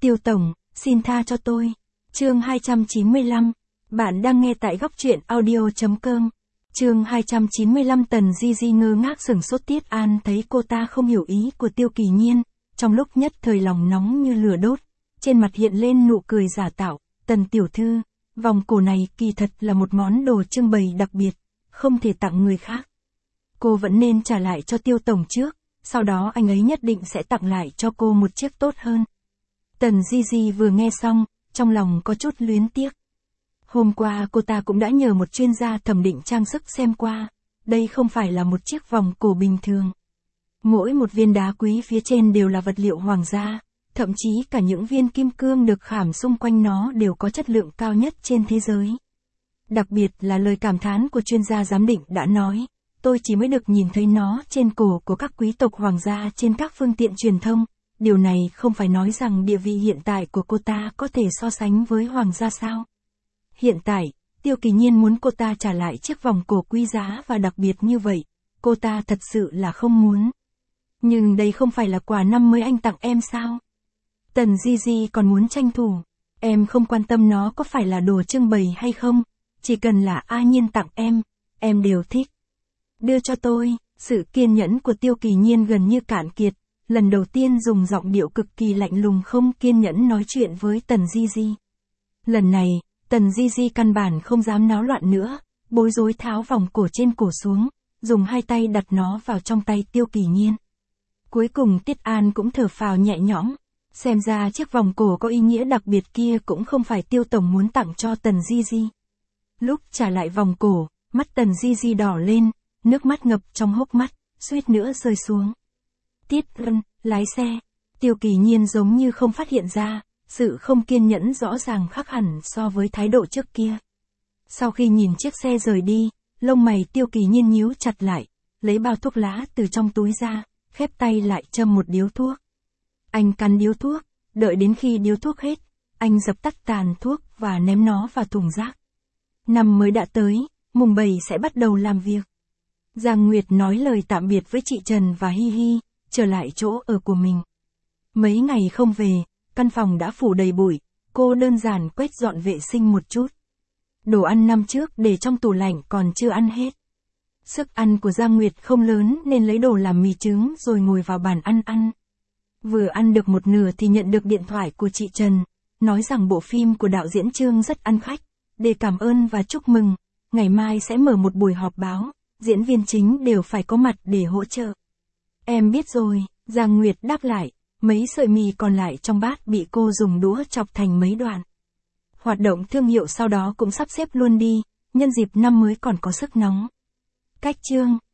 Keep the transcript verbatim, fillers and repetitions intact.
Tiêu Tổng, xin tha cho tôi. Chương hai trăm chín mươi lăm. Bạn đang nghe tại góc truyện audio chấm com. Chương hai trăm chín mươi lăm. Tần Di Di ngơ ngác sửng sốt. Tiết An thấy cô ta không hiểu ý của Tiêu Kỳ Nhiên, trong lúc nhất thời lòng nóng như lửa đốt, trên mặt hiện lên nụ cười giả tạo. Tần tiểu thư, vòng cổ này kỳ thật là một món đồ trưng bày đặc biệt, không thể tặng người khác. Cô vẫn nên trả lại cho Tiêu Tổng trước, sau đó anh ấy nhất định sẽ tặng lại cho cô một chiếc tốt hơn. Tần Di Di vừa nghe xong, trong lòng có chút luyến tiếc. Hôm qua cô ta cũng đã nhờ một chuyên gia thẩm định trang sức xem qua, đây không phải là một chiếc vòng cổ bình thường. Mỗi một viên đá quý phía trên đều là vật liệu hoàng gia, thậm chí cả những viên kim cương được khảm xung quanh nó đều có chất lượng cao nhất trên thế giới. Đặc biệt là lời cảm thán của chuyên gia giám định đã nói, tôi chỉ mới được nhìn thấy nó trên cổ của các quý tộc hoàng gia trên các phương tiện truyền thông, điều này không phải nói rằng địa vị hiện tại của cô ta có thể so sánh với hoàng gia sao. Hiện tại, Tiêu Kỳ Nhiên muốn cô ta trả lại chiếc vòng cổ quý giá và đặc biệt như vậy, cô ta thật sự là không muốn. Nhưng đây không phải là quà năm mới anh tặng em sao? Tần Di Di còn muốn tranh thủ, em không quan tâm nó có phải là đồ trưng bày hay không, chỉ cần là A Nhiên tặng em, em đều thích. Đưa cho tôi. Sự kiên nhẫn của Tiêu Kỳ Nhiên gần như cạn kiệt, lần đầu tiên dùng giọng điệu cực kỳ lạnh lùng không kiên nhẫn nói chuyện với Tần Di Di. Lần này, Tần Di Di căn bản không dám náo loạn nữa, bối rối tháo vòng cổ trên cổ xuống, dùng hai tay đặt nó vào trong tay Tiêu Kỳ Nhiên. Cuối cùng Tiết An cũng thở phào nhẹ nhõm, xem ra chiếc vòng cổ có ý nghĩa đặc biệt kia cũng không phải Tiêu Tổng muốn tặng cho Tần Di Di. Lúc trả lại vòng cổ, mắt Tần Di Di đỏ lên, nước mắt ngập trong hốc mắt, suýt nữa rơi xuống. Tiết Ân, lái xe. Tiêu Kỳ Nhiên giống như không phát hiện ra, sự không kiên nhẫn rõ ràng khác hẳn so với thái độ trước kia. Sau khi nhìn chiếc xe rời đi, lông mày Tiêu Kỳ Nhiên nhíu chặt lại, lấy bao thuốc lá từ trong túi ra, khép tay lại châm một điếu thuốc. Anh cắn điếu thuốc, đợi đến khi điếu thuốc hết, anh dập tắt tàn thuốc và ném nó vào thùng rác. Năm mới đã tới, mùng bảy sẽ bắt đầu làm việc. Giang Nguyệt nói lời tạm biệt với chị Trần và Hi Hi, trở lại chỗ ở của mình. Mấy ngày không về, căn phòng đã phủ đầy bụi, cô đơn giản quét dọn vệ sinh một chút. Đồ ăn năm trước để trong tủ lạnh còn chưa ăn hết. Sức ăn của Giang Nguyệt không lớn nên lấy đồ làm mì trứng rồi ngồi vào bàn ăn ăn. Vừa ăn được một nửa thì nhận được điện thoại của chị Trần, nói rằng bộ phim của đạo diễn Trương rất ăn khách, để cảm ơn và chúc mừng, ngày mai sẽ mở một buổi họp báo, diễn viên chính đều phải có mặt để hỗ trợ. Em biết rồi, Giang Nguyệt đáp lại, mấy sợi mì còn lại trong bát bị cô dùng đũa chọc thành mấy đoạn. Hoạt động thương hiệu sau đó cũng sắp xếp luôn đi, nhân dịp năm mới còn có sức nóng. Cách chương